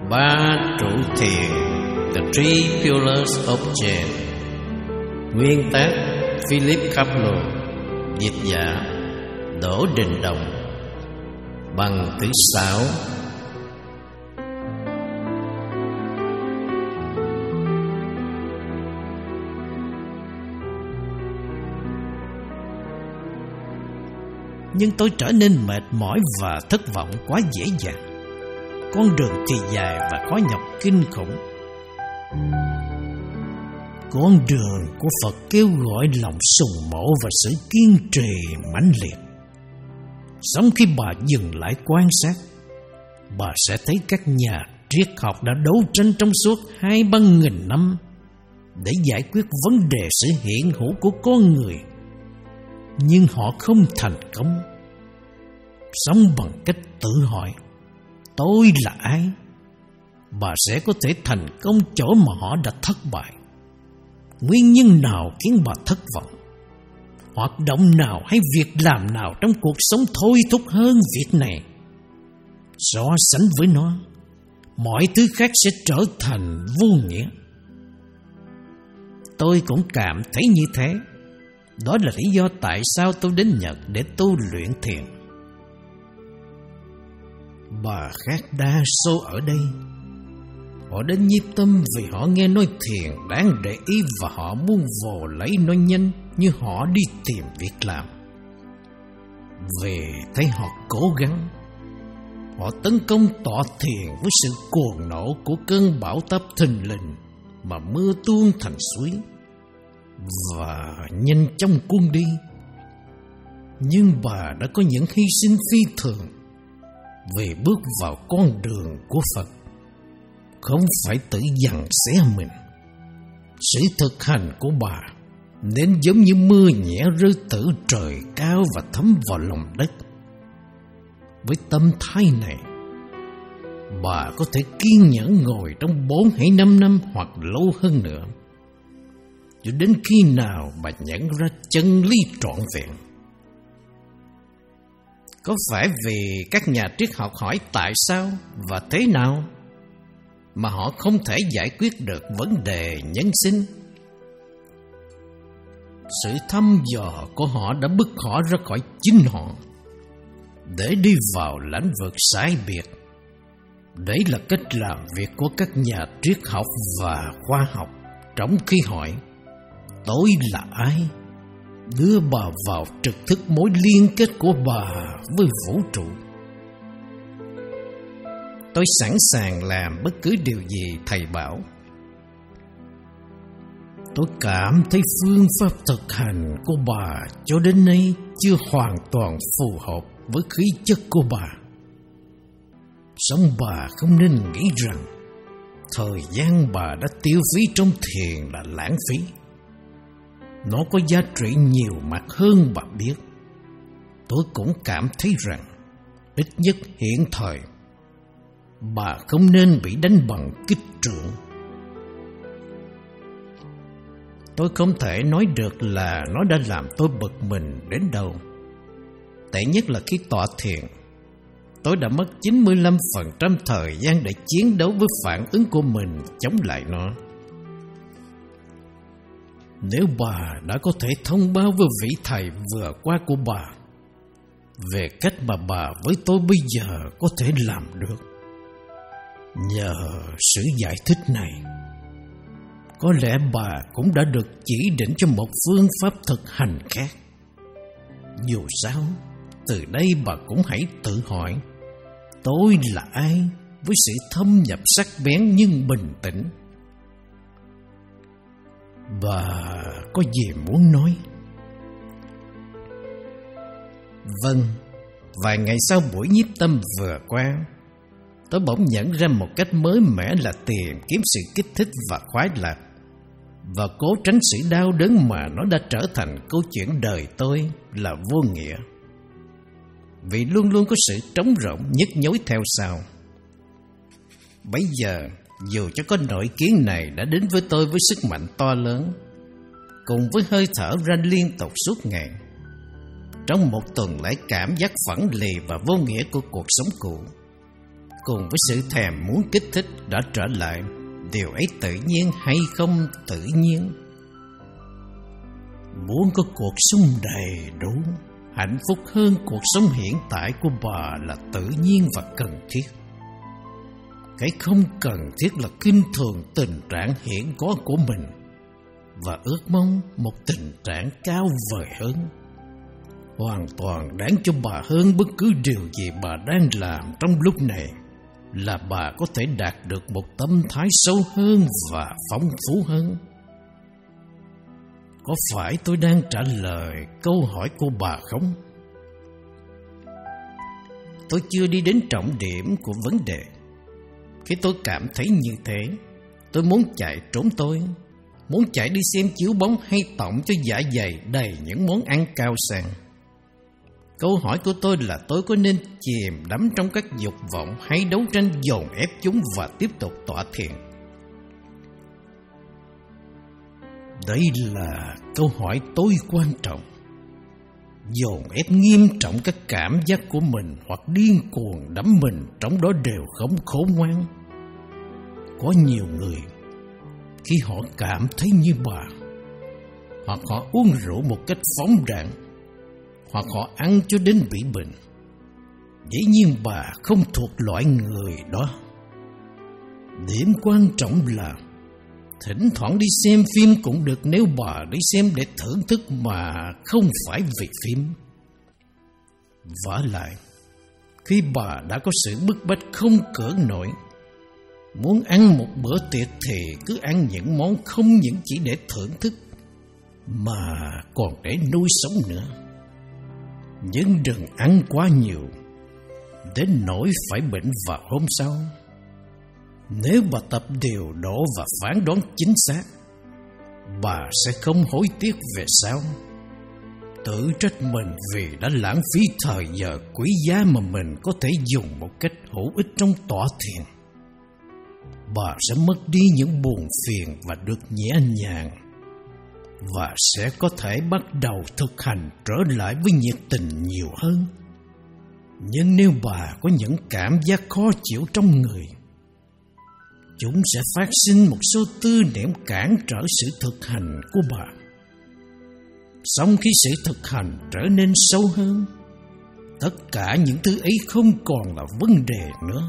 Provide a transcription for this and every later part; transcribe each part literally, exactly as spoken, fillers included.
Ba trụ thiền, The Three Pillars of Zen. Nguyên tác Philip Kapleau, dịch giả Đỗ Đình Đồng, bằng thứ sáu. Nhưng tôi trở nên mệt mỏi và thất vọng quá dễ dàng. Con đường thì dài và khó nhọc kinh khủng. Con đường của Phật kêu gọi lòng sùng mộ và sự kiên trì mãnh liệt. Xong khi bà dừng lại quan sát, bà sẽ thấy các nhà triết học đã đấu tranh trong suốt hai ba nghìn năm để giải quyết vấn đề sự hiện hữu của con người, nhưng họ không thành công. Sống bằng cách tự hỏi, tôi là ai? Bà sẽ có thể thành công chỗ mà họ đã thất bại. Nguyên nhân nào khiến bà thất vọng? Hoạt động nào hay việc làm nào trong cuộc sống thôi thúc hơn việc này? So sánh với nó, mọi thứ khác sẽ trở thành vô nghĩa. Tôi cũng cảm thấy như thế. Đó là lý do tại sao tôi đến Nhật để tu luyện thiền. Bà khác đa số ở đây. Họ đến nhiếp tâm vì họ nghe nói thiền đáng để ý và họ muốn vồ lấy nó nhanh như họ đi tìm việc làm. Vì thấy họ cố gắng, họ tấn công tọa thiền với sự cuồng nộ của cơn bão táp thình lình mà mưa tuôn thành suối và nhanh chóng cuốn đi. Nhưng bà đã có những hy sinh phi thường vì bước vào con đường của Phật, không phải tự giằng xé mình. Sự thực hành của bà nên giống như mưa nhẹ rơi từ trời cao và thấm vào lòng đất. Với tâm thái này, bà có thể kiên nhẫn ngồi trong bốn hay năm năm hoặc lâu hơn nữa, cho đến khi nào bà nhận ra chân lý trọn vẹn. Có phải vì các nhà triết học hỏi tại sao và thế nào mà họ không thể giải quyết được vấn đề nhân sinh? Sự thăm dò của họ đã bức họ ra khỏi chính họ để đi vào lãnh vực sai biệt. Đấy là cách làm việc của các nhà triết học và khoa học, trong khi hỏi tôi là ai, đưa bà vào trực thức mối liên kết của bà với vũ trụ. Tôi sẵn sàng làm bất cứ điều gì thầy bảo. Tôi cảm thấy phương pháp thực hành của bà cho đến nay chưa hoàn toàn phù hợp với khí chất của bà. Song bà không nên nghĩ rằng thời gian bà đã tiêu phí trong thiền là lãng phí. Nó có giá trị nhiều mặt hơn bà biết. Tôi cũng cảm thấy rằng ít nhất hiện thời bà không nên bị đánh bằng kích trượng. Tôi không thể nói được là nó đã làm tôi bực mình đến đâu. Tệ nhất là khi tọa thiền, tôi đã mất chín mươi lăm phần trăm thời gian để chiến đấu với phản ứng của mình chống lại nó. Nếu bà đã có thể thông báo với vị thầy vừa qua của bà về cách mà bà với tôi bây giờ có thể làm được, nhờ sự giải thích này, có lẽ bà cũng đã được chỉ định cho một phương pháp thực hành khác. Dù sao, từ đây bà cũng hãy tự hỏi, tôi là ai, với sự thâm nhập sắc bén nhưng bình tĩnh. Bà có gì muốn nói? Vâng, vài ngày sau buổi nhiếp tâm vừa qua, tôi bỗng nhận ra một cách mới mẻ là tìm kiếm sự kích thích và khoái lạc, và cố tránh sự đau đớn mà nó đã trở thành câu chuyện đời tôi là vô nghĩa. Vì luôn luôn có sự trống rỗng nhức nhối theo sau. Bây giờ, dù cho có nội kiến này đã đến với tôi với sức mạnh to lớn, cùng với hơi thở ra liên tục suốt ngày, trong một tuần lễ cảm giác phẳng lì và vô nghĩa của cuộc sống cũ, cùng với sự thèm muốn kích thích đã trở lại. Điều ấy tự nhiên hay không tự nhiên? Muốn có cuộc sống đầy đủ, hạnh phúc hơn cuộc sống hiện tại của bà là tự nhiên và cần thiết. Cái không cần thiết là kinh thường tình trạng hiện có của mình và ước mong một tình trạng cao vời hơn, hoàn toàn đáng cho bà hơn bất cứ điều gì bà đang làm trong lúc này, là bà có thể đạt được một tâm thái sâu hơn và phong phú hơn. Có phải tôi đang trả lời câu hỏi của bà không? Tôi chưa đi đến trọng điểm của vấn đề. Khi tôi cảm thấy như thế, tôi muốn chạy trốn tôi, muốn chạy đi xem chiếu bóng hay tọng cho dạ dày đầy những món ăn cao sang. Câu hỏi của tôi là tôi có nên chìm đắm trong các dục vọng hay đấu tranh dồn ép chúng và tiếp tục tọa thiền? Đây là câu hỏi tối quan trọng. Dồn ép nghiêm trọng các cảm giác của mình hoặc điên cuồng đắm mình trong đó đều không khôn ngoan. Có nhiều người khi họ cảm thấy như bà, hoặc họ uống rượu một cách phóng đãng, hoặc họ ăn cho đến bị bệnh. Dĩ nhiên bà không thuộc loại người đó. Điểm quan trọng là thỉnh thoảng đi xem phim cũng được nếu bà đi xem để thưởng thức mà không phải vì phim. Vả lại, khi bà đã có sự bức bách không cưỡng nổi, muốn ăn một bữa tiệc thì cứ ăn những món không những chỉ để thưởng thức mà còn để nuôi sống nữa. Nhưng đừng ăn quá nhiều đến nỗi phải bệnh vào hôm sau. Nếu bà tập điều độ và phán đoán chính xác, bà sẽ không hối tiếc về sau. Tự trách mình vì đã lãng phí thời giờ quý giá mà mình có thể dùng một cách hữu ích trong tọa thiền. Bà sẽ mất đi những buồn phiền và được nhẹ nhàng, và sẽ có thể bắt đầu thực hành trở lại với nhiệt tình nhiều hơn. Nhưng nếu bà có những cảm giác khó chịu trong người, chúng sẽ phát sinh một số tư niệm cản trở sự thực hành của bà. Xong khi sự thực hành trở nên sâu hơn, tất cả những thứ ấy không còn là vấn đề nữa.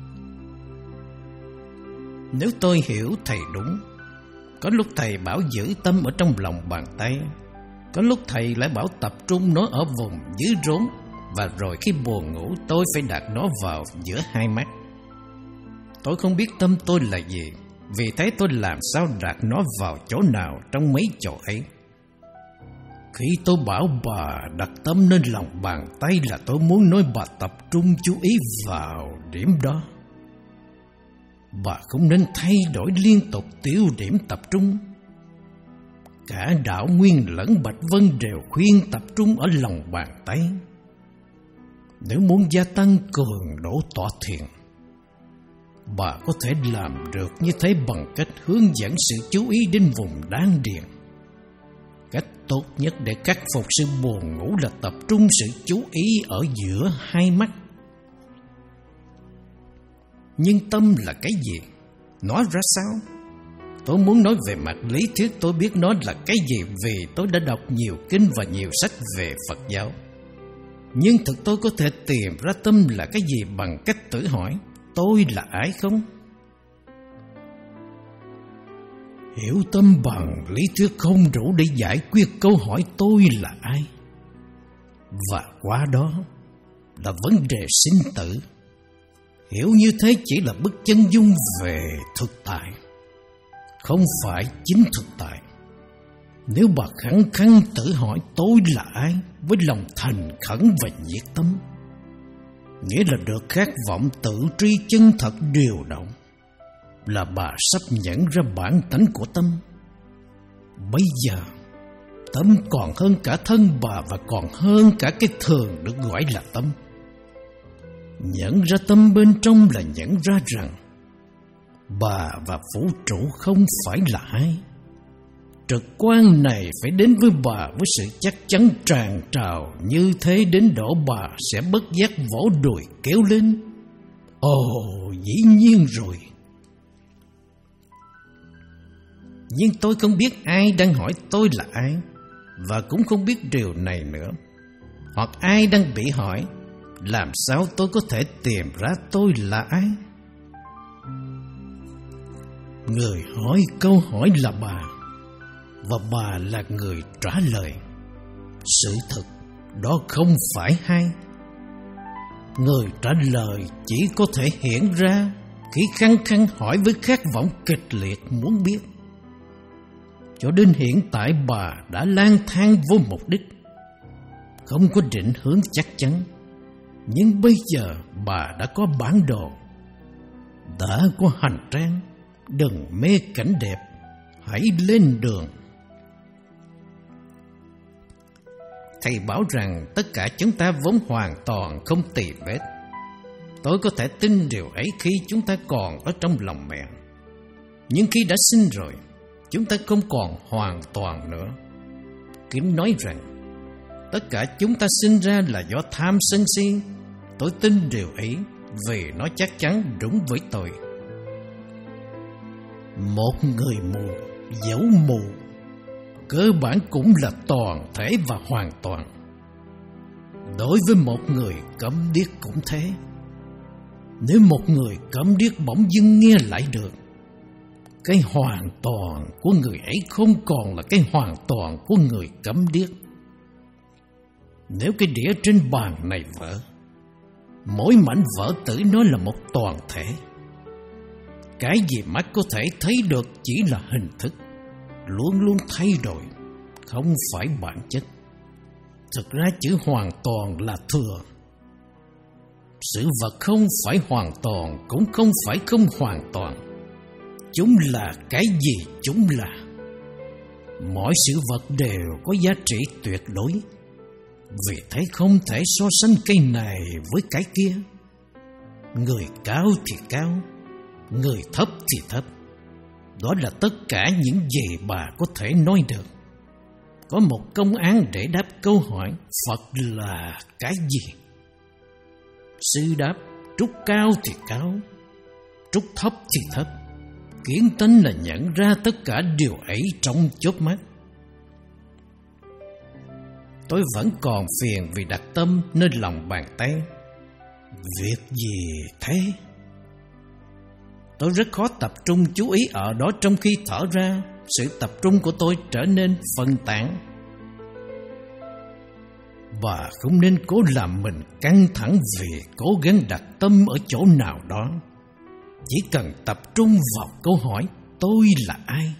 Nếu tôi hiểu thầy đúng, có lúc thầy bảo giữ tâm ở trong lòng bàn tay, có lúc thầy lại bảo tập trung nó ở vùng dưới rốn, và rồi khi buồn ngủ tôi phải đặt nó vào giữa hai mắt. Tôi không biết tâm tôi là gì, vì thế tôi làm sao đặt nó vào chỗ nào trong mấy chỗ ấy. Khi tôi bảo bà đặt tâm lên lòng bàn tay là tôi muốn nói bà tập trung chú ý vào điểm đó. Bà không nên thay đổi liên tục tiêu điểm tập trung. Cả Đạo Nguyên lẫn Bạch Vân đều khuyên tập trung ở lòng bàn tay. Nếu muốn gia tăng cường độ tọa thiền, bà có thể làm được như thế bằng cách hướng dẫn sự chú ý đến vùng đan điền. Cách tốt nhất để khắc phục sự buồn ngủ là tập trung sự chú ý ở giữa hai mắt. Nhưng tâm là cái gì? Nói ra sao? Tôi muốn nói về mặt lý thuyết tôi biết nó là cái gì vì tôi đã đọc nhiều kinh và nhiều sách về Phật giáo. Nhưng thực tôi có thể tìm ra tâm là cái gì bằng cách tự hỏi tôi là ai không? Hiểu tâm bằng lý thuyết không đủ để giải quyết câu hỏi tôi là ai. Và qua đó là vấn đề sinh tử. Hiểu như thế chỉ là bức chân dung về thực tại, không phải chính thực tại. Nếu bà khăng khăng tự hỏi tôi là ai với lòng thành khẩn và nhiệt tâm, nghĩa là được khát vọng tự tri chân thật điều động, là bà sắp nhận ra bản tánh của tâm. Bây giờ tâm còn hơn cả thân bà và còn hơn cả cái thường được gọi là tâm. Nhận ra tâm bên trong là nhận ra rằng bà và vũ trụ không phải là ai. Trực quan này phải đến với bà với sự chắc chắn tràn trào, như thế đến độ bà sẽ bất giác vỗ đùi kéo lên. Ồ, dĩ nhiên rồi. Nhưng tôi không biết ai đang hỏi tôi là ai, và cũng không biết điều này nữa. Hoặc ai đang bị hỏi, làm sao tôi có thể tìm ra tôi là ai? Người hỏi câu hỏi là bà, và bà là người trả lời. Sự thật đó không phải hay. Người trả lời chỉ có thể hiện ra khi khăng khăng hỏi với khát vọng kịch liệt muốn biết. Cho đến hiện tại bà đã lang thang vô mục đích, không có định hướng chắc chắn. Nhưng bây giờ bà đã có bản đồ, đã có hành trang. Đừng mê cảnh đẹp, hãy lên đường. Thầy bảo rằng tất cả chúng ta vốn hoàn toàn không tì vết. Tôi có thể tin điều ấy khi chúng ta còn ở trong lòng mẹ. Nhưng khi đã sinh rồi, chúng ta không còn hoàn toàn nữa. Kinh nói rằng tất cả chúng ta sinh ra là do tham sân si. Tôi tin điều ấy vì nó chắc chắn đúng với tôi. Một người mù, dẫu mù, cơ bản cũng là toàn thể và hoàn toàn. Đối với một người câm điếc cũng thế. Nếu một người câm điếc bỗng dưng nghe lại được, cái hoàn toàn của người ấy không còn là cái hoàn toàn của người câm điếc. Nếu cái đĩa trên bàn này vỡ, mỗi mảnh vỡ tử nó là một toàn thể. Cái gì mắt có thể thấy được chỉ là hình thức, luôn luôn thay đổi, không phải bản chất. Thực ra chữ hoàn toàn là thừa. Sự vật không phải hoàn toàn, cũng không phải không hoàn toàn. Chúng là cái gì chúng là. Mỗi sự vật đều có giá trị tuyệt đối. Vì thế không thể so sánh cái này với cái kia. Người cao thì cao, người thấp thì thấp. Đó là tất cả những gì bà có thể nói được. Có một công án để đáp câu hỏi Phật là cái gì? Sư đáp: trúc cao thì cao, trúc thấp thì thấp. Kiến tánh là nhận ra tất cả điều ấy trong chớp mắt. Tôi vẫn còn phiền vì đặt tâm nơi lòng bàn tay. Việc gì thế? Tôi rất khó tập trung chú ý ở đó. Trong khi thở ra, sự tập trung của tôi trở nên phân tán. Bà không nên cố làm mình căng thẳng vì cố gắng đặt tâm ở chỗ nào đó. Chỉ cần tập trung vào câu hỏi tôi là ai.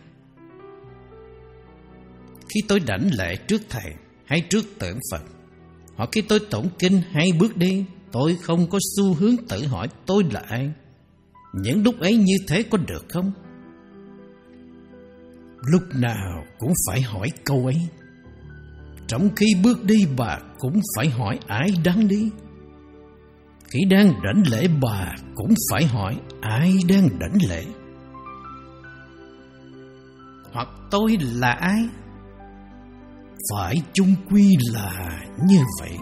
Khi tôi đảnh lễ trước thầy hay trước tượng Phật, hoặc khi tôi tụng kinh hay bước đi, tôi không có xu hướng tự hỏi tôi là ai. Những lúc ấy như thế có được không? Lúc nào cũng phải hỏi câu ấy. Trong khi bước đi bà cũng phải hỏi ai đang đi. Khi đang đảnh lễ bà cũng phải hỏi ai đang đảnh lễ. Hoặc tôi là ai? Phải chung quy là như vậy.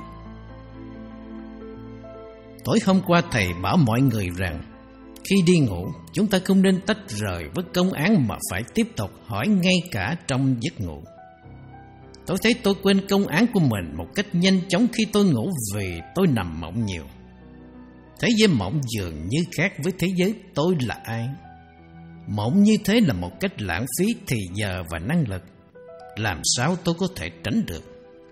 Tối hôm qua thầy bảo mọi người rằng khi đi ngủ, chúng ta không nên tách rời với công án mà phải tiếp tục hỏi ngay cả trong giấc ngủ. Tôi thấy tôi quên công án của mình một cách nhanh chóng khi tôi ngủ vì tôi nằm mộng nhiều. Thế giới mộng dường như khác với thế giới tôi là ai. Mộng như thế là một cách lãng phí thì giờ và năng lực. Làm sao tôi có thể tránh được?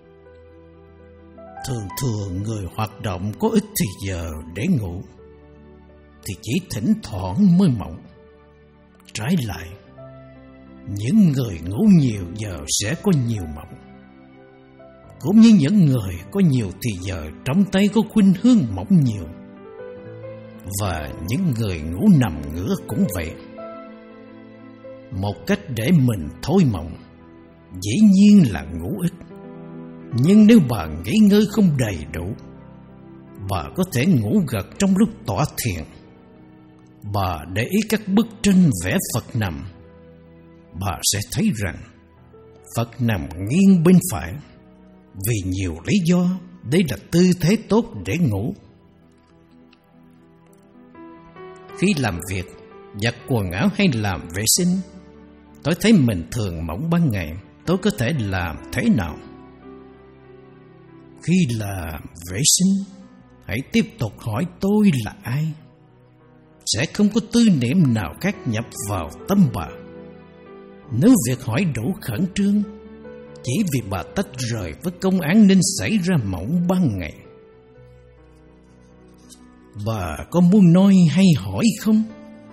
Thường thường người hoạt động có ít thì giờ để ngủ thì chỉ thỉnh thoảng mới mộng. Trái lại, những người ngủ nhiều giờ sẽ có nhiều mộng. Cũng như những người có nhiều thì giờ trong tay có khuynh hướng mộng nhiều. Và những người ngủ nằm ngửa cũng vậy. Một cách để mình thôi mộng dĩ nhiên là ngủ ít. Nhưng nếu bà nghỉ ngơi không đầy đủ, bà có thể ngủ gật trong lúc tọa thiền. Bà để ý các bức tranh vẽ Phật nằm, bà sẽ thấy rằng Phật nằm nghiêng bên phải. Vì nhiều lý do, đây là tư thế tốt để ngủ. Khi làm việc, giặt quần áo hay làm vệ sinh, tôi thấy mình thường mỏng ban ngày. Tôi có thể làm thế nào? Khi làm vệ sinh, hãy tiếp tục hỏi tôi là ai. Sẽ không có tư niệm nào khác nhập vào tâm bà. Nếu việc hỏi đủ khẩn trương, chỉ vì bà tách rời với công án nên xảy ra mỏng ban ngày. Bà có muốn nói hay hỏi không?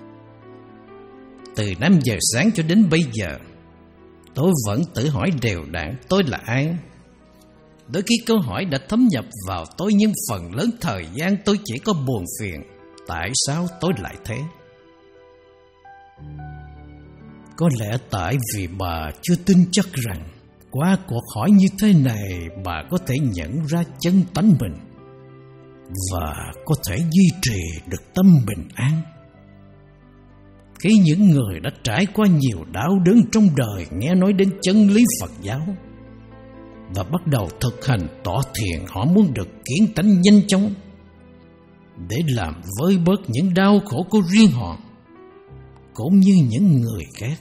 Từ năm giờ sáng cho đến bây giờ, tôi vẫn tự hỏi đều đặn tôi là ai. Đôi khi câu hỏi đã thấm nhập vào tôi, nhưng phần lớn thời gian tôi chỉ có buồn phiền. Tại sao tôi lại thế? Có lẽ tại vì bà chưa tin chắc rằng qua cuộc hỏi như thế này bà có thể nhận ra chân tánh mình và có thể duy trì được tâm bình an. Khi những người đã trải qua nhiều đau đớn trong đời nghe nói đến chân lý Phật giáo và bắt đầu thực hành tỏ thiền, họ muốn được kiến tánh nhanh chóng để làm vơi bớt những đau khổ của riêng họ cũng như những người khác.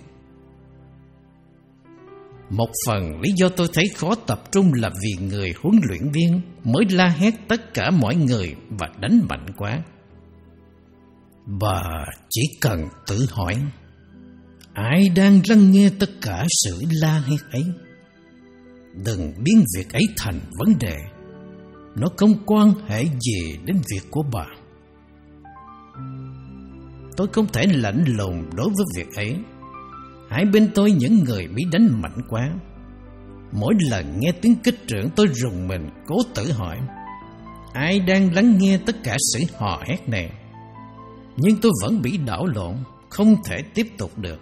Một phần lý do tôi thấy khó tập trung là vì người huấn luyện viên mới la hét tất cả mọi người và đánh mạnh quá. Bà chỉ cần tự hỏi, ai đang lắng nghe tất cả sự la hét ấy? Đừng biến việc ấy thành vấn đề. Nó không quan hệ gì đến việc của bà. Tôi không thể lạnh lùng đối với việc ấy. Hai bên tôi những người bị đánh mạnh quá. Mỗi lần nghe tiếng kích trưởng tôi rùng mình, cố tự hỏi, ai đang lắng nghe tất cả sự hò hét này? Nhưng tôi vẫn bị đảo lộn, không thể tiếp tục được.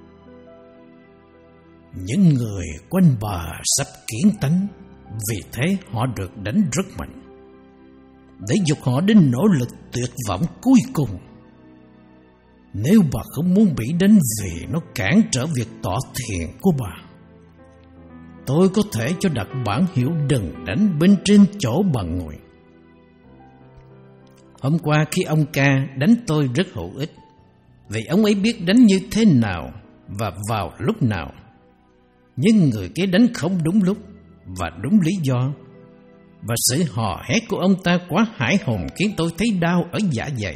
Những người quanh bà sắp kiến tánh, vì thế họ được đánh rất mạnh, để dục họ đến nỗ lực tuyệt vọng cuối cùng. Nếu bà không muốn bị đánh vì nó cản trở việc tỏ thiền của bà, tôi có thể cho đặt bảng hiệu đừng đánh bên trên chỗ bà ngồi. Hôm qua khi ông ca đánh tôi rất hữu ích, vì ông ấy biết đánh như thế nào và vào lúc nào. Nhưng người kia đánh không đúng lúc và đúng lý do, và sự hò hét của ông ta quá hãi hùng khiến tôi thấy đau ở dạ dày.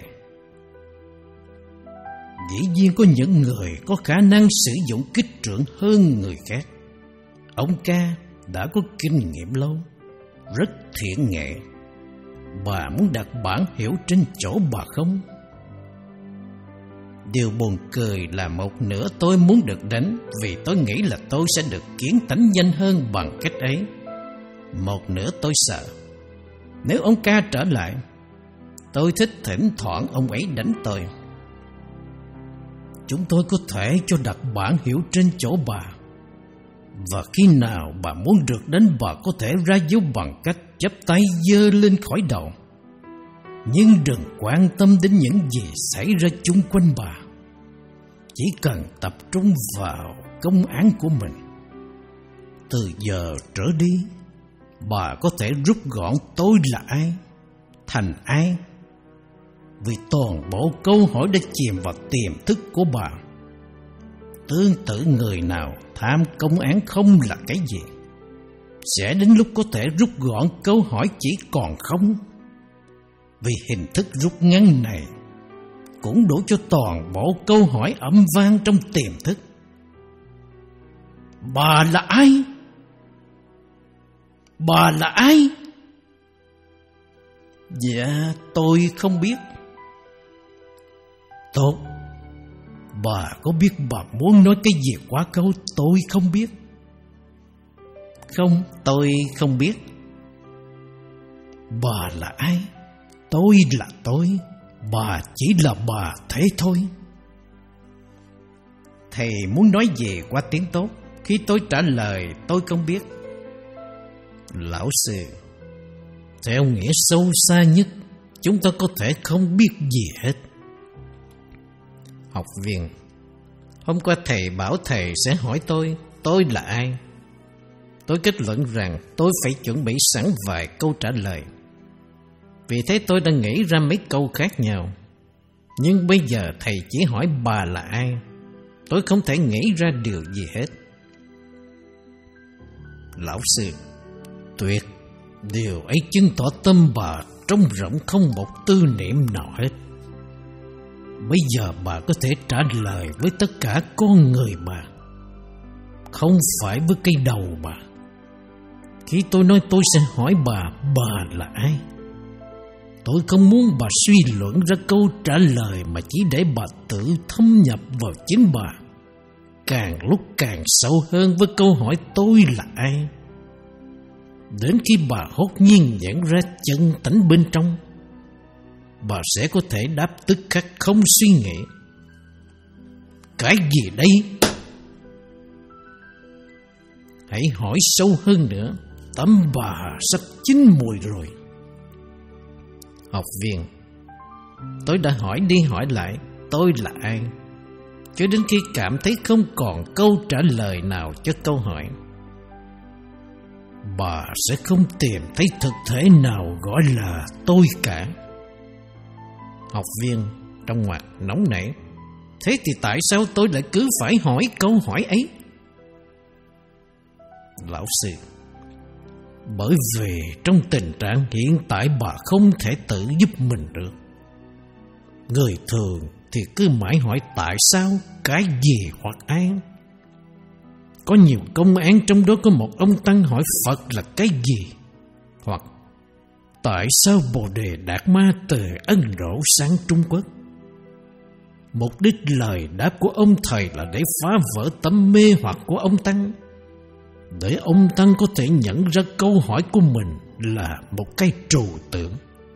Dĩ nhiên có những người có khả năng sử dụng kích trưởng hơn người khác. Ông ca đã có kinh nghiệm lâu, rất thiện nghệ. Bà muốn đặt bảng hiệu trên chỗ bà không? Điều buồn cười là một nửa tôi muốn được đánh vì tôi nghĩ là tôi sẽ được kiến tánh nhanh hơn bằng cách ấy. Một nửa tôi sợ, nếu ông ca trở lại, tôi thích thỉnh thoảng ông ấy đánh tôi. Chúng tôi có thể cho đặt bảng hiệu trên chỗ bà, và khi nào bà muốn được đánh, bà có thể ra dấu bằng cách chắp tay giơ lên khỏi đầu. Nhưng đừng quan tâm đến những gì xảy ra chung quanh bà. Chỉ cần tập trung vào công án của mình. Từ giờ trở đi, bà có thể rút gọn tôi là ai, thành ai, vì toàn bộ câu hỏi đã chìm vào tiềm thức của bà. Tương tự người nào tham công án không là cái gì, sẽ đến lúc có thể rút gọn câu hỏi chỉ còn không. Vì hình thức rút ngắn này cũng đủ cho toàn bộ câu hỏi âm vang trong tiềm thức. Bà là ai? Bà là ai? Dạ, tôi không biết. Tốt. Bà có biết bà muốn nói cái gì qua câu tôi không biết? Không, tôi không biết. Bà là ai? Tôi là tôi. Bà chỉ là bà thế thôi. Thầy muốn nói gì qua tiếng tốt? Khi tôi trả lời tôi không biết. Lão sư, theo nghĩa sâu xa nhất, chúng ta có thể không biết gì hết. Học viên, hôm qua thầy bảo thầy sẽ hỏi tôi tôi là ai. Tôi kết luận rằng tôi phải chuẩn bị sẵn vài câu trả lời. Vì thế tôi đã nghĩ ra mấy câu khác nhau. Nhưng bây giờ thầy chỉ hỏi bà là ai. Tôi không thể nghĩ ra điều gì hết. Lão sư, tuyệt, điều ấy chứng tỏ tâm bà trống rỗng không một tư niệm nào hết. Bây giờ bà có thể trả lời với tất cả con người bà, không phải với cái đầu bà. Khi tôi nói tôi sẽ hỏi bà, bà là ai, tôi không muốn bà suy luận ra câu trả lời, mà chỉ để bà tự thâm nhập vào chính bà, càng lúc càng sâu hơn với câu hỏi tôi là ai. Đến khi bà hốt nhiên nhận ra chân tánh bên trong, bà sẽ có thể đáp tức khắc không suy nghĩ. Cái gì đây? Hãy hỏi sâu hơn nữa. Tâm bà sắp chín mùi rồi. Học viên, tôi đã hỏi đi hỏi lại tôi là ai, cho đến khi cảm thấy không còn câu trả lời nào cho câu hỏi. Bà sẽ không tìm thấy thực thể nào gọi là tôi cả. Học viên trong ngoặc nóng nảy: thế thì tại sao tôi lại cứ phải hỏi câu hỏi ấy? Lão sư, bởi vì trong tình trạng hiện tại bà không thể tự giúp mình được. Người thường thì cứ mãi hỏi tại sao, cái gì hoặc ai. Có nhiều công án trong đó có một ông tăng hỏi Phật là cái gì, hoặc tại sao Bồ Đề Đạt Ma từ Ấn Độ sang Trung Quốc. Mục đích lời đáp của ông thầy là để phá vỡ tâm mê hoặc của ông tăng, để ông tăng có thể nhận ra câu hỏi của mình là một cái trừu tượng.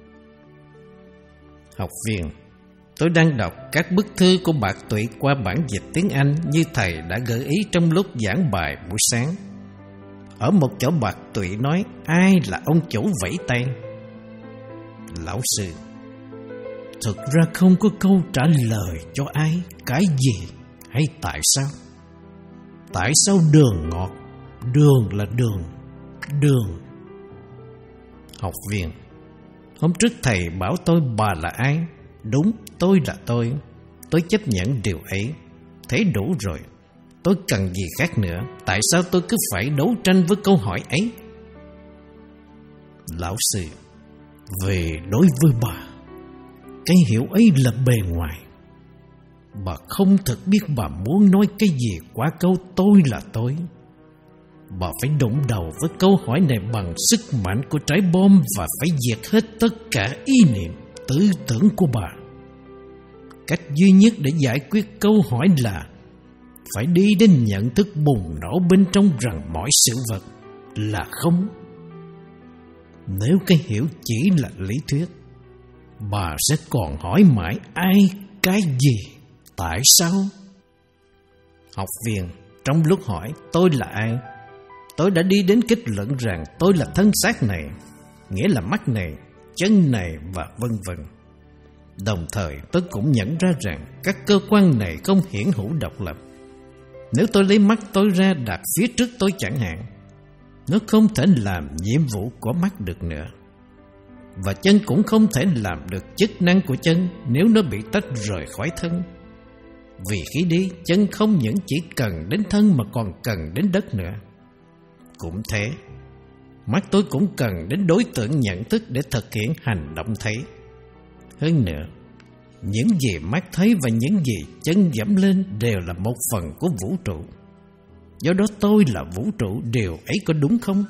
Học viên, tôi đang đọc các bức thư của Bạc Tụy qua bản dịch tiếng Anh như thầy đã gợi ý trong lúc giảng bài buổi sáng. Ở một chỗ Bạc Tụy nói ai là ông chủ vẫy tay. Lão sư, thực ra không có câu trả lời cho ai, cái gì hay tại sao. Tại sao đường ngọt, đường là đường, đường. Học viên, hôm trước thầy bảo tôi bà là ai. Đúng, tôi là tôi. Tôi chấp nhận điều ấy. Thế đủ rồi. Tôi cần gì khác nữa? Tại sao tôi cứ phải đấu tranh với câu hỏi ấy? Lão sư, vì đối với bà, cái hiểu ấy là bề ngoài. Bà không thực biết bà muốn nói cái gì qua câu tôi là tôi. Bà phải đụng đầu với câu hỏi này bằng sức mạnh của trái bom và phải diệt hết tất cả ý niệm, tư tưởng của bà. Cách duy nhất để giải quyết câu hỏi là phải đi đến nhận thức bùng nổ bên trong rằng mọi sự vật là không. Nếu cái hiểu chỉ là lý thuyết, bà sẽ còn hỏi mãi ai, cái gì, tại sao. Học viên trong lúc hỏi tôi là ai, tôi đã đi đến kết luận rằng tôi là thân xác này, nghĩa là mắt này, chân này và vân vân. Đồng thời tôi cũng nhận ra rằng các cơ quan này không hiển hữu độc lập. Nếu tôi lấy mắt tôi ra đặt phía trước tôi chẳng hạn, nó không thể làm nhiệm vụ của mắt được nữa. Và chân cũng không thể làm được chức năng của chân nếu nó bị tách rời khỏi thân. Vì khi đi, chân không những chỉ cần đến thân mà còn cần đến đất nữa. Cũng thế, mắt tôi cũng cần đến đối tượng nhận thức để thực hiện hành động thấy. Hơn nữa, những gì mắt thấy và những gì chân dẫm lên đều là một phần của vũ trụ. Do đó tôi là vũ trụ, điều ấy có đúng không?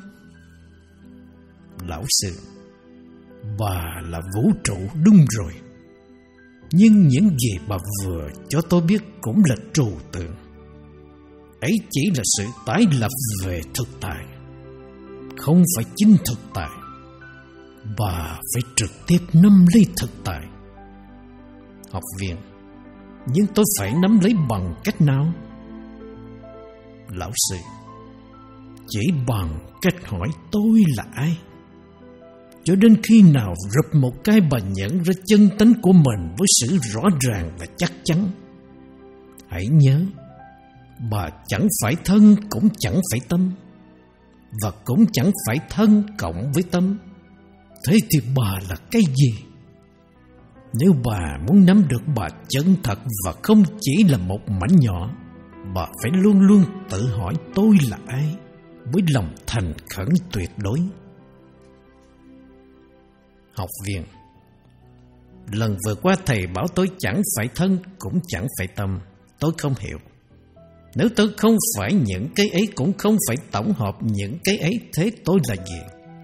Lão sư, bà là vũ trụ đúng rồi. Nhưng những gì bà vừa cho tôi biết cũng là trừu tượng. Ấy chỉ là sự tái lập về thực tại, không phải chính thực tại. Bà phải trực tiếp nắm lấy thực tại. Học viên, nhưng tôi phải nắm lấy bằng cách nào? Lão sư, chỉ bằng cách hỏi tôi là ai. Cho đến khi nào rụp một cái bà nhận ra chân tánh của mình với sự rõ ràng và chắc chắn. Hãy nhớ, bà chẳng phải thân cũng chẳng phải tâm, và cũng chẳng phải thân cộng với tâm. Thế thì bà là cái gì? Nếu bà muốn nắm được bà chân thật và không chỉ là một mảnh nhỏ, bà phải luôn luôn tự hỏi tôi là ai, với lòng thành khẩn tuyệt đối. Học viên: lần vừa qua thầy bảo tôi chẳng phải thân cũng chẳng phải tâm. Tôi không hiểu. Nếu tôi không phải những cái ấy cũng không phải tổng hợp những cái ấy, thế tôi là gì?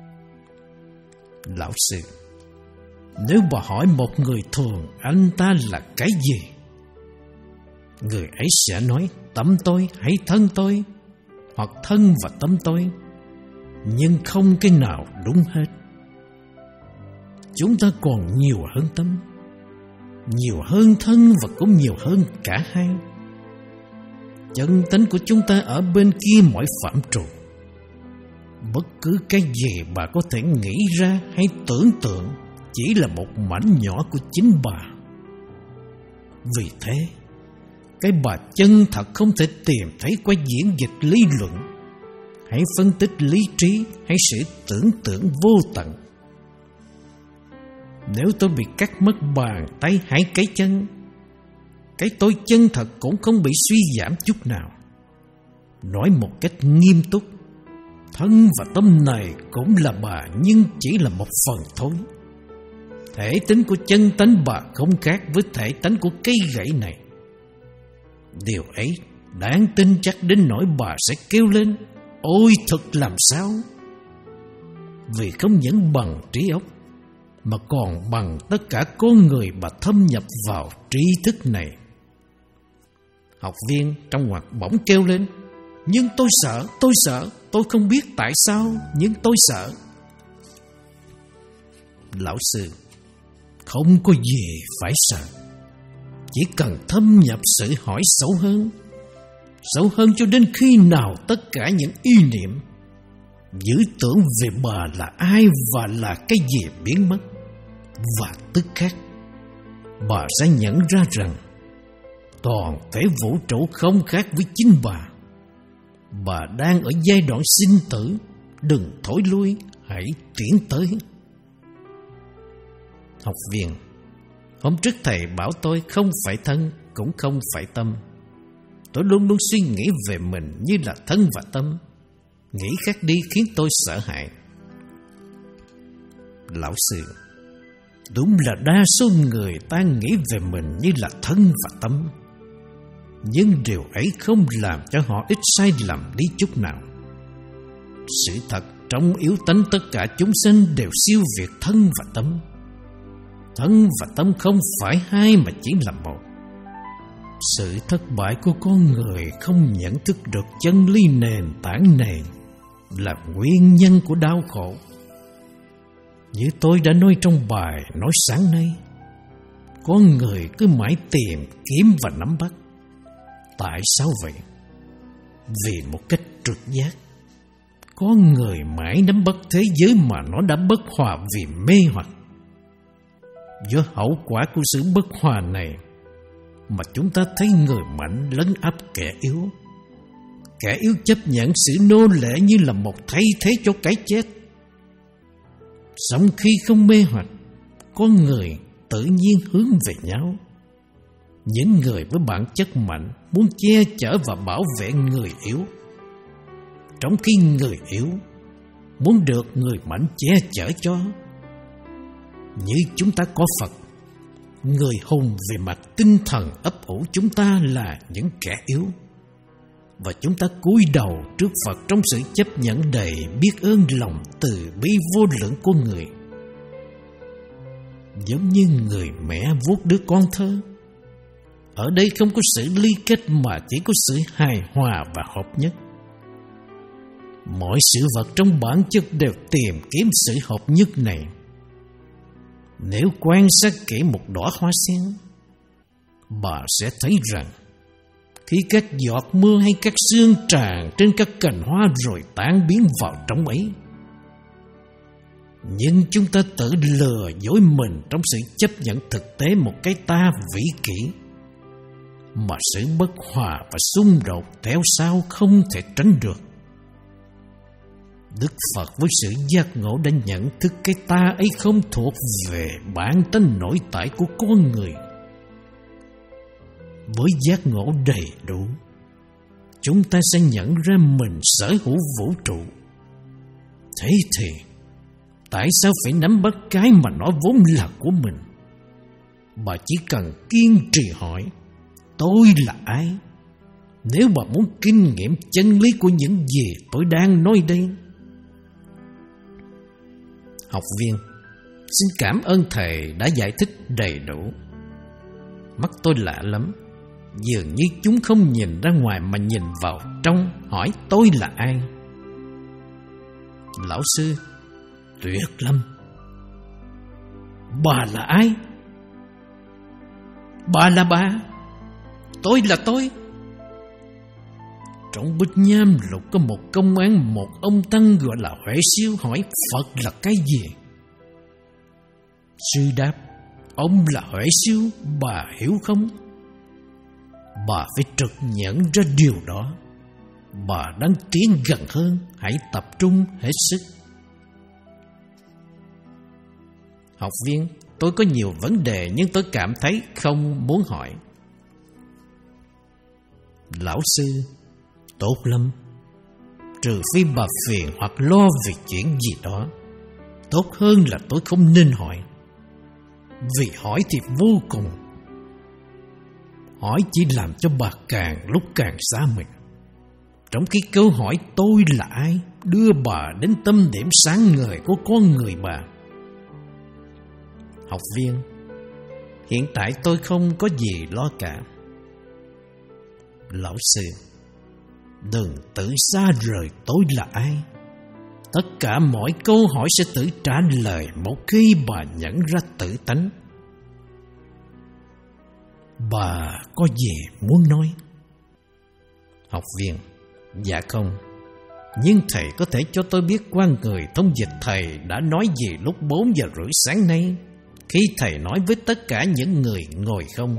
Lão sư: nếu bà hỏi một người thường anh ta là cái gì, người ấy sẽ nói tâm tôi hay thân tôi, hoặc thân và tâm tôi, nhưng không cái nào đúng hết. Chúng ta còn nhiều hơn tâm, nhiều hơn thân và cũng nhiều hơn cả hai. Chân tánh của chúng ta ở bên kia mọi phạm trù. Bất cứ cái gì bà có thể nghĩ ra hay tưởng tượng chỉ là một mảnh nhỏ của chính bà. Vì thế, cái bà chân thật không thể tìm thấy qua diễn dịch lý luận, hay phân tích lý trí, hay sự tưởng tượng vô tận. Nếu tôi bị cắt mất bàn tay hay cái chân, cái tôi chân thật cũng không bị suy giảm chút nào. Nói một cách nghiêm túc, thân và tâm này cũng là bà, nhưng chỉ là một phần thôi. Thể tính của chân tánh bà không khác với thể tánh của cây gậy này. Điều ấy đáng tin chắc đến nỗi bà sẽ kêu lên: ôi thật làm sao! Vì không những bằng trí óc, mà còn bằng tất cả con người bà thâm nhập vào trí thức này. Học viên trong ngoặc bỗng kêu lên: nhưng tôi sợ, tôi sợ, tôi không biết tại sao, nhưng tôi sợ. Lão sư: không có gì phải sợ, chỉ cần thâm nhập sự hỏi sâu hơn, sâu hơn cho đến khi nào tất cả những ý niệm, giữ tưởng về bà là ai và là cái gì biến mất, và tức khắc bà sẽ nhận ra rằng toàn thể vũ trụ không khác với chính bà. Bà đang ở giai đoạn sinh tử, đừng thối lui, hãy tiến tới. Học viên: hôm trước thầy bảo tôi không phải thân cũng không phải tâm. Tôi luôn luôn suy nghĩ về mình như là thân và tâm. Nghĩ khác đi khiến tôi sợ hãi. Lão sư: đúng là đa số người ta nghĩ về mình như là thân và tâm, nhưng điều ấy không làm cho họ ít sai lầm đi chút nào. Sự thật trong yếu tánh tất cả chúng sinh đều siêu việt thân và tâm. Thân và tâm không phải hai mà chỉ là một. Sự thất bại của con người không nhận thức được chân lý nền tảng này là nguyên nhân của đau khổ. Như tôi đã nói trong bài nói sáng nay, con người cứ mãi tìm kiếm và nắm bắt. Tại sao vậy? Vì một cách trực giác, con người mãi nắm bắt thế giới mà nó đã bất hòa vì mê hoặc. Do hậu quả của sự bất hòa này mà chúng ta thấy người mạnh lấn áp kẻ yếu. Kẻ yếu chấp nhận sự nô lệ như là một thay thế cho cái chết. Xong khi không mê hoặc, con người tự nhiên hướng về nhau. Những người với bản chất mạnh muốn che chở và bảo vệ người yếu, trong khi người yếu muốn được người mạnh che chở cho. Như chúng ta có Phật, người hùng về mặt tinh thần ấp ủ chúng ta là những kẻ yếu, và chúng ta cúi đầu trước Phật trong sự chấp nhận đầy biết ơn lòng từ bi vô lượng của người. Giống như người mẹ vuốt đứa con thơ, ở đây không có sự ly kết mà chỉ có sự hài hòa và hợp nhất. Mọi sự vật trong bản chất đều tìm kiếm sự hợp nhất này. Nếu quan sát kỹ một đóa hoa sen, bà sẽ thấy rằng khi các giọt mưa hay các sương tràn trên các cành hoa rồi tan biến vào trong ấy, nhưng chúng ta tự lừa dối mình trong sự chấp nhận thực tế một cái ta vĩ kỷ, mà sự bất hòa và xung đột theo sau không thể tránh được. Đức Phật với sự giác ngộ đã nhận thức cái ta ấy không thuộc về bản tánh nội tại của con người. Với giác ngộ đầy đủ, chúng ta sẽ nhận ra mình sở hữu vũ trụ. Thế thì, tại sao phải nắm bắt cái mà nó vốn là của mình? Bà chỉ cần kiên trì hỏi, tôi là ai? Nếu bà muốn kinh nghiệm chân lý của những gì tôi đang nói đây. Học viên: xin cảm ơn thầy đã giải thích đầy đủ. Mắt tôi lạ lắm, dường như chúng không nhìn ra ngoài mà nhìn vào trong, hỏi tôi là ai. Lão sư: tuyệt lắm. Bà là ai? Bà là bà, tôi là tôi. Trong Bích Nham Lục có một công án, một ông tăng gọi là Huệ Siêu hỏi Phật là cái gì? Sư đáp, ông là Huệ Siêu, bà hiểu không? Bà phải trực nhận ra điều đó. Bà đang tiến gần hơn, hãy tập trung hết sức. Học viên: tôi có nhiều vấn đề nhưng tôi cảm thấy không muốn hỏi. Lão sư: tốt lắm. Trừ phi bà phiền hoặc lo về chuyện gì đó, tốt hơn là tôi không nên hỏi. Vì hỏi thì vô cùng. Hỏi chỉ làm cho bà càng lúc càng xa mình. Trong khi câu hỏi tôi là ai đưa bà đến tâm điểm sáng ngời của con người bà. Học viên: hiện tại tôi không có gì lo cả. Lão sư: đừng tự xa rời tôi là ai. Tất cả mọi câu hỏi sẽ tự trả lời một khi bà nhận ra tự tánh. Bà có gì muốn nói? Học viên: dạ không. Nhưng thầy có thể cho tôi biết qua người thông dịch thầy đã nói gì lúc bốn giờ rưỡi sáng nay, khi thầy nói với tất cả những người ngồi không?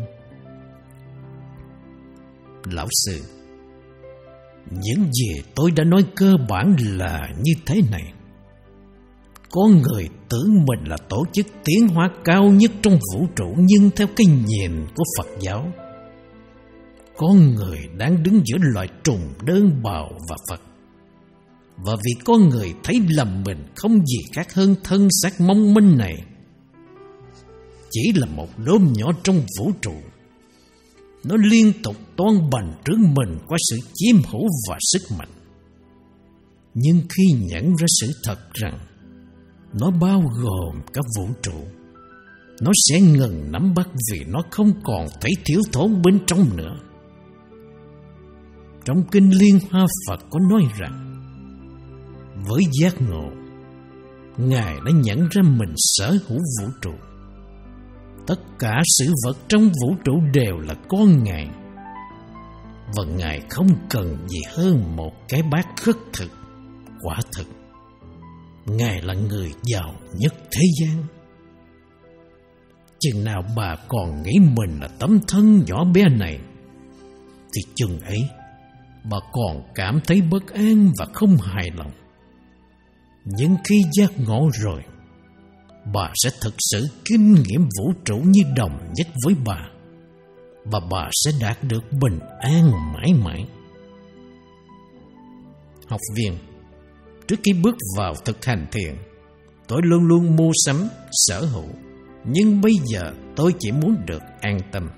Lão sư: những gì tôi đã nói cơ bản là như thế này. Con người tưởng mình là tổ chức tiến hóa cao nhất trong vũ trụ, nhưng theo cái nhìn của Phật giáo, con người đang đứng giữa loài trùng đơn bào và Phật. Và vì con người thấy lầm mình không gì khác hơn thân xác mong manh này, chỉ là một đốm nhỏ trong vũ trụ. Nó liên tục toan bành trướng mình qua sự chiếm hữu và sức mạnh. Nhưng khi nhận ra sự thật rằng nó bao gồm cả vũ trụ, nó sẽ ngừng nắm bắt vì nó không còn thấy thiếu thốn bên trong nữa. Trong Kinh Liên Hoa Phật có nói rằng, với giác ngộ, Ngài đã nhận ra mình sở hữu vũ trụ. Tất cả sự vật trong vũ trụ đều là con Ngài, và Ngài không cần gì hơn một cái bát khất thực. Quả thực, Ngài là người giàu nhất thế gian. Chừng nào bà còn nghĩ mình là tấm thân nhỏ bé này, thì chừng ấy bà còn cảm thấy bất an và không hài lòng. Nhưng khi giác ngộ rồi, bà sẽ thực sự kinh nghiệm vũ trụ như đồng nhất với bà, và bà sẽ đạt được bình an mãi mãi. Học viên: trước khi bước vào thực hành thiền, tôi luôn luôn mua sắm, sở hữu, nhưng bây giờ tôi chỉ muốn được an tâm.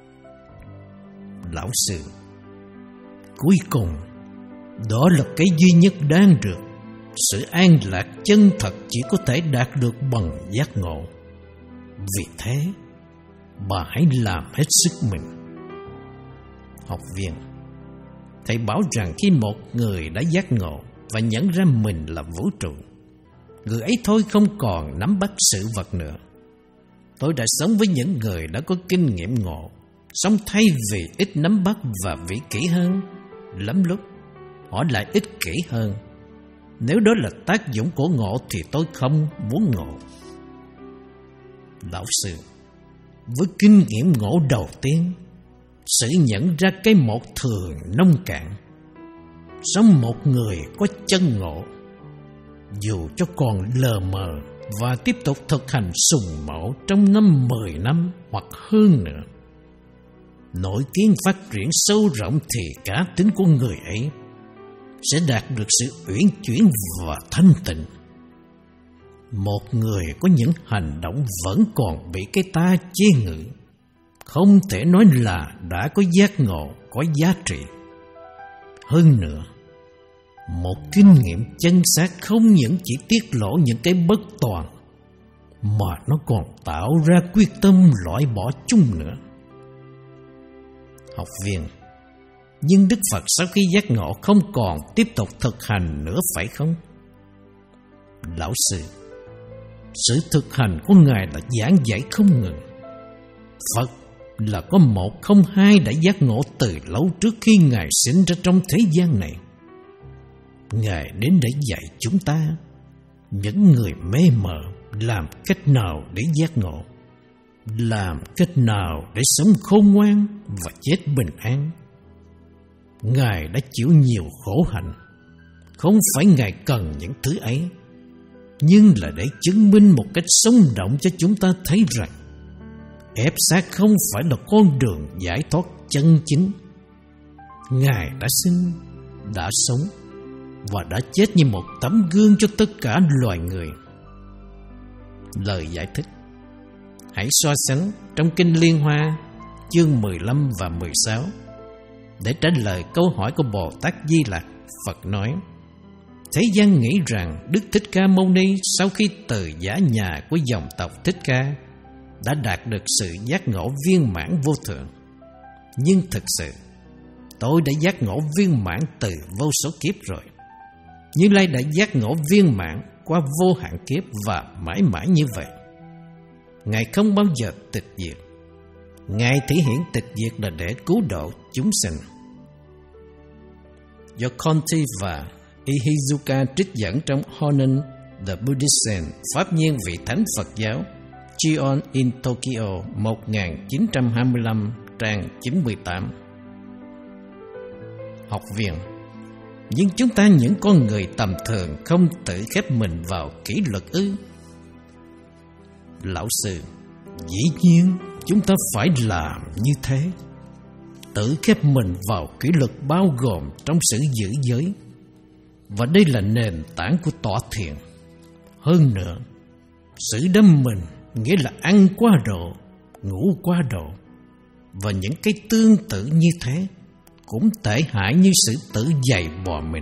Lão sư: cuối cùng, đó là cái duy nhất đang được. Sự an lạc chân thật chỉ có thể đạt được bằng giác ngộ. Vì thế, bà hãy làm hết sức mình. Học viên: thầy bảo rằng khi một người đã giác ngộ và nhận ra mình là vũ trụ, người ấy thôi không còn nắm bắt sự vật nữa. Tôi đã sống với những người đã có kinh nghiệm ngộ, song thay vì ít nắm bắt và vĩ kỷ hơn, lắm lúc họ lại ích kỷ hơn. Nếu đó là tác dụng của ngộ thì tôi không muốn ngộ. Lão sư: với kinh nghiệm ngộ đầu tiên, sự nhận ra cái một thường nông cạn. Sống một người có chân ngộ, dù cho còn lờ mờ, và tiếp tục thực hành sùng mẫu trong năm mười năm hoặc hơn nữa. Nội kiến phát triển sâu rộng thì cá tính của người ấy sẽ đạt được sự uyển chuyển và thanh tịnh. Một người có những hành động vẫn còn bị cái ta chế ngự, không thể nói là đã có giác ngộ, có giá trị. Hơn nữa, một kinh nghiệm chân xác không những chỉ tiết lộ những cái bất toàn, mà nó còn tạo ra quyết tâm loại bỏ chúng nữa. Học viên, nhưng Đức Phật sau khi giác ngộ không còn tiếp tục thực hành nữa phải không? Lão sư, sự thực hành của Ngài là giảng dạy không ngừng. Phật là có một không hai đã giác ngộ từ lâu trước khi Ngài sinh ra trong thế gian này. Ngài đến để dạy chúng ta, những người mê mờ, làm cách nào để giác ngộ, làm cách nào để sống khôn ngoan và chết bình an. Ngài đã chịu nhiều khổ hạnh, không phải Ngài cần những thứ ấy, nhưng là để chứng minh một cách sống động cho chúng ta thấy rằng ép sát không phải là con đường giải thoát chân chính. Ngài đã sinh, đã sống và đã chết như một tấm gương cho tất cả loài người. Lời giải thích hãy so sánh trong Kinh Liên Hoa chương mười lăm và mười sáu. Để trả lời câu hỏi của Bồ Tát Di Lặc, Phật nói: thế gian nghĩ rằng Đức Thích Ca Mâu Ni sau khi từ giả nhà của dòng tộc Thích Ca đã đạt được sự giác ngộ viên mãn vô thượng. Nhưng thực sự tôi đã giác ngộ viên mãn từ vô số kiếp rồi. Như Lai đã giác ngộ viên mãn qua vô hạn kiếp và mãi mãi như vậy. Ngài không bao giờ tịch diệt. Ngài thể hiện tịch diệt là để cứu độ chúng sinh. Do Conti và Ihizuka trích dẫn trong Honen the Buddhist Zen, Pháp nhiên vị thánh Phật giáo Chion in Tokyo một nghìn chín trăm hai mươi lăm, trang chín mươi tám. Học viên, nhưng chúng ta những con người tầm thường không tự khép mình vào kỷ luật ư? Lão sư, dĩ nhiên chúng ta phải làm như thế. Tự khép mình vào kỷ luật bao gồm trong sự giữ giới, và đây là nền tảng của tọa thiền. Hơn nữa, sự đắm mình nghĩa là ăn quá độ, ngủ quá độ, và những cái tương tự như thế cũng tệ hại như sự tự dày bò mình.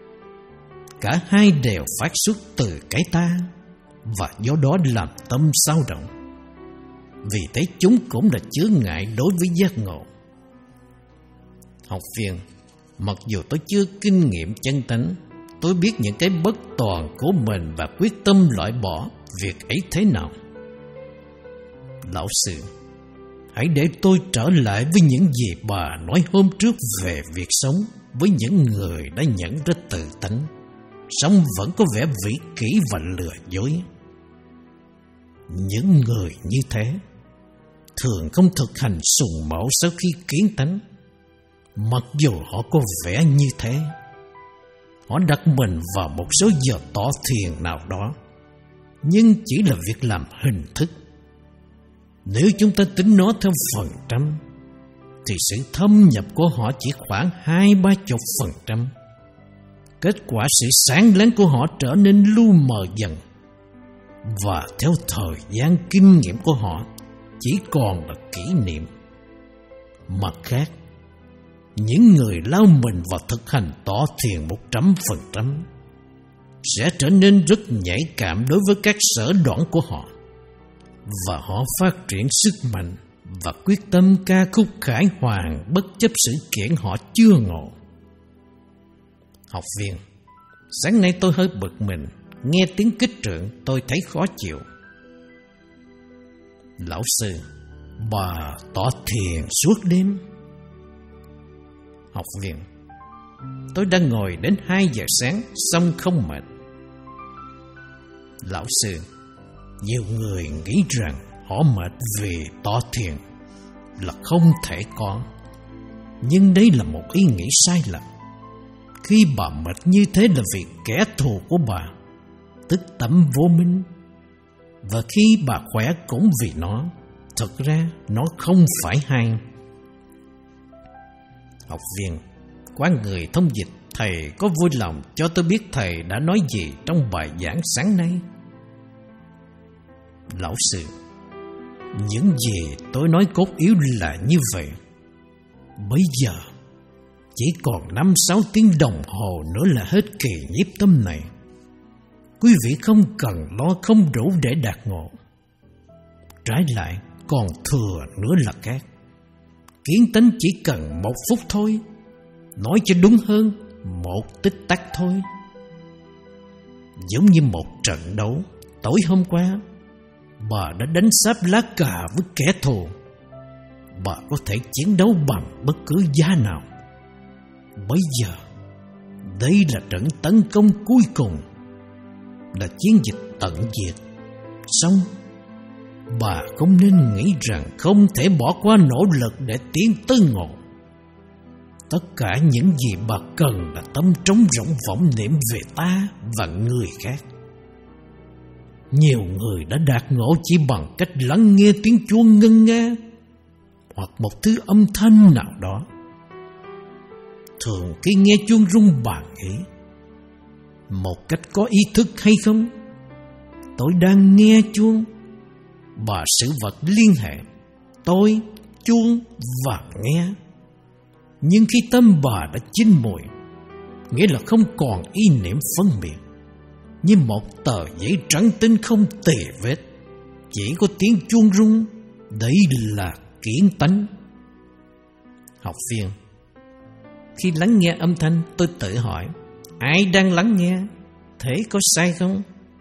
Cả hai đều phát xuất từ cái ta, và do đó làm tâm xao động. Vì thế chúng cũng là chướng ngại đối với giác ngộ. Học viên, mặc dù tôi chưa kinh nghiệm chân tánh, tôi biết những cái bất toàn của mình và quyết tâm loại bỏ việc ấy thế nào. Lão sư, hãy để tôi trở lại với những gì bà nói hôm trước về việc sống với những người đã nhận ra tự tánh, song vẫn có vẻ vĩ kỷ và lừa dối. Những người như thế thường không thực hành sùng mẫu sau khi kiến tánh. Mặc dù họ có vẻ như thế, họ đặt mình vào một số giờ tỏ thiền nào đó, nhưng chỉ là việc làm hình thức. Nếu chúng ta tính nó theo phần trăm, thì sự thâm nhập của họ chỉ khoảng hai ba chục phần trăm. Kết quả sự sáng láng của họ trở nên lu mờ dần, và theo thời gian kinh nghiệm của họ chỉ còn là kỷ niệm. Mặt khác, những người lao mình vào thực hành tỏ thiền một trăm phần trăm sẽ trở nên rất nhạy cảm đối với các sở đoản của họ, và họ phát triển sức mạnh và quyết tâm ca khúc khải hoàn bất chấp sự kiện họ chưa ngộ. Học viên, sáng nay tôi hơi bực mình, nghe tiếng kích trượng tôi thấy khó chịu. Lão sư, bà tỏ thiền suốt đêm. Học viên, tôi đã ngồi đến hai giờ sáng xong không mệt. Lão sư, nhiều người nghĩ rằng họ mệt vì tỏ thiền là không thể có, nhưng đây là một ý nghĩ sai lầm. Khi bà mệt như thế là vì kẻ thù của bà, tức tẩm vô minh. Và khi bà khỏe cũng vì nó. Thật ra nó không phải hay. Học viên, qua người thông dịch, thầy có vui lòng cho tôi biết thầy đã nói gì trong bài giảng sáng nay? Lão sư, những gì tôi nói cốt yếu là như vậy. Bây giờ chỉ còn năm sáu tiếng đồng hồ nữa là hết kỳ nhiếp tâm này. Quý vị không cần lo không đủ để đạt ngộ. Trái lại còn thừa nữa là khác. Kiến tánh chỉ cần một phút thôi, nói cho đúng hơn, một tích tắc thôi. Giống như một trận đấu. Tối hôm qua bà đã đánh sáp lá cà với kẻ thù. Bà có thể chiến đấu bằng bất cứ giá nào. Bây giờ đây là trận tấn công cuối cùng, là chiến dịch tận diệt. Xong, bà không nên nghĩ rằng không thể bỏ qua nỗ lực để tiến tới ngộ. Tất cả những gì bà cần là tâm trống rỗng vọng niệm về ta và người khác. Nhiều người đã đạt ngộ chỉ bằng cách lắng nghe tiếng chuông ngân nga hoặc một thứ âm thanh nào đó. Thường khi nghe chuông rung bà nghĩ, một cách có ý thức hay không, tôi đang nghe chuông. Bà sự vật liên hệ tôi, chuông và nghe. Nhưng khi tâm bà đã chín mùi, nghĩa là không còn ý niệm phân biệt, như một tờ giấy trắng tinh không tì vết, chỉ có tiếng chuông rung. Đấy là kiến tánh. Học viên, khi lắng nghe âm thanh, tôi tự hỏi, ai đang lắng nghe? Thế có sai không?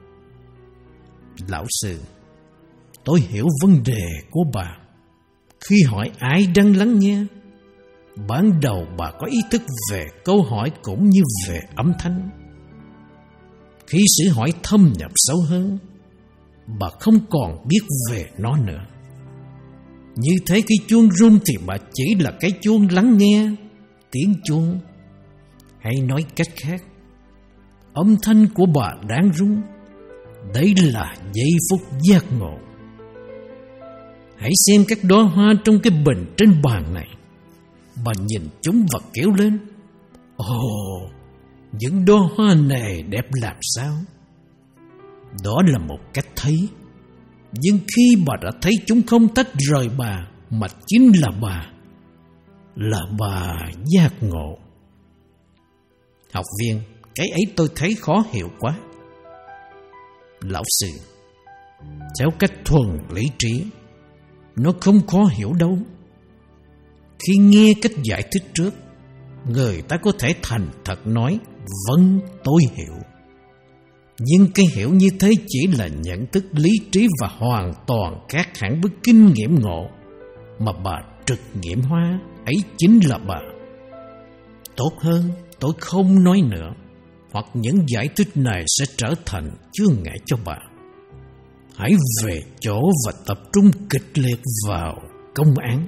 Lão sư, tôi hiểu vấn đề của bà. Khi hỏi ai đang lắng nghe, ban đầu bà có ý thức về câu hỏi cũng như về âm thanh. Khi sự hỏi thâm nhập sâu hơn, bà không còn biết về nó nữa. Như thế khi chuông rung thì bà chỉ là cái chuông lắng nghe tiếng chuông. Hay nói cách khác, âm thanh của bà đang rung. Đấy là giây phút giác ngộ. Hãy xem các đóa hoa trong cái bình trên bàn này. Bà nhìn chúng và kêu lên, ồ, những đóa hoa này đẹp làm sao? Đó là một cách thấy. Nhưng khi bà đã thấy chúng không tách rời bà, mà chính là bà, là bà giác ngộ. Học viên, cái ấy tôi thấy khó hiểu quá. Lão sư, theo cách thuần lý trí, nó không khó hiểu đâu. Khi nghe cách giải thích trước, người ta có thể thành thật nói, vâng, tôi hiểu. Nhưng cái hiểu như thế chỉ là nhận thức lý trí và hoàn toàn khác hẳn với kinh nghiệm ngộ mà bà trực nghiệm hóa, ấy chính là bà. Tốt hơn, tôi không nói nữa, hoặc những giải thích này sẽ trở thành chướng ngại cho bà. Hãy về chỗ và tập trung kịch liệt vào công án.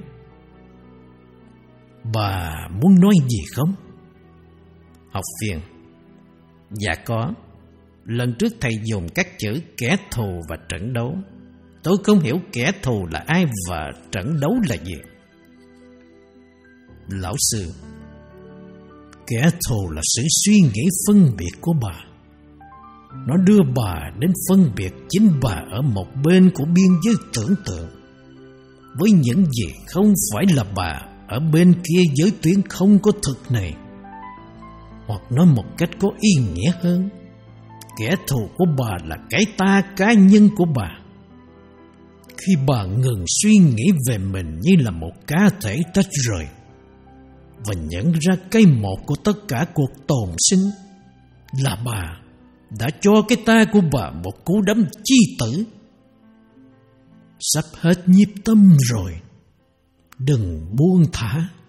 Bà muốn nói gì không? Học viên, dạ có. Lần trước thầy dùng các chữ kẻ thù và trận đấu. Tôi không hiểu kẻ thù là ai và trận đấu là gì. Lão sư, kẻ thù là sự suy nghĩ phân biệt của bà. Nó đưa bà đến phân biệt chính bà ở một bên của biên giới tưởng tượng với những gì không phải là bà ở bên kia giới tuyến không có thực này. Hoặc nói một cách có ý nghĩa hơn, kẻ thù của bà là cái ta cá nhân của bà. Khi bà ngừng suy nghĩ về mình như là một cá thể tách rời và nhận ra cái một của tất cả cuộc tồn sinh, là bà đã cho cái ta của bà một cú đấm chi tử. Sắp hết nhịp tâm rồi, đừng buông thả.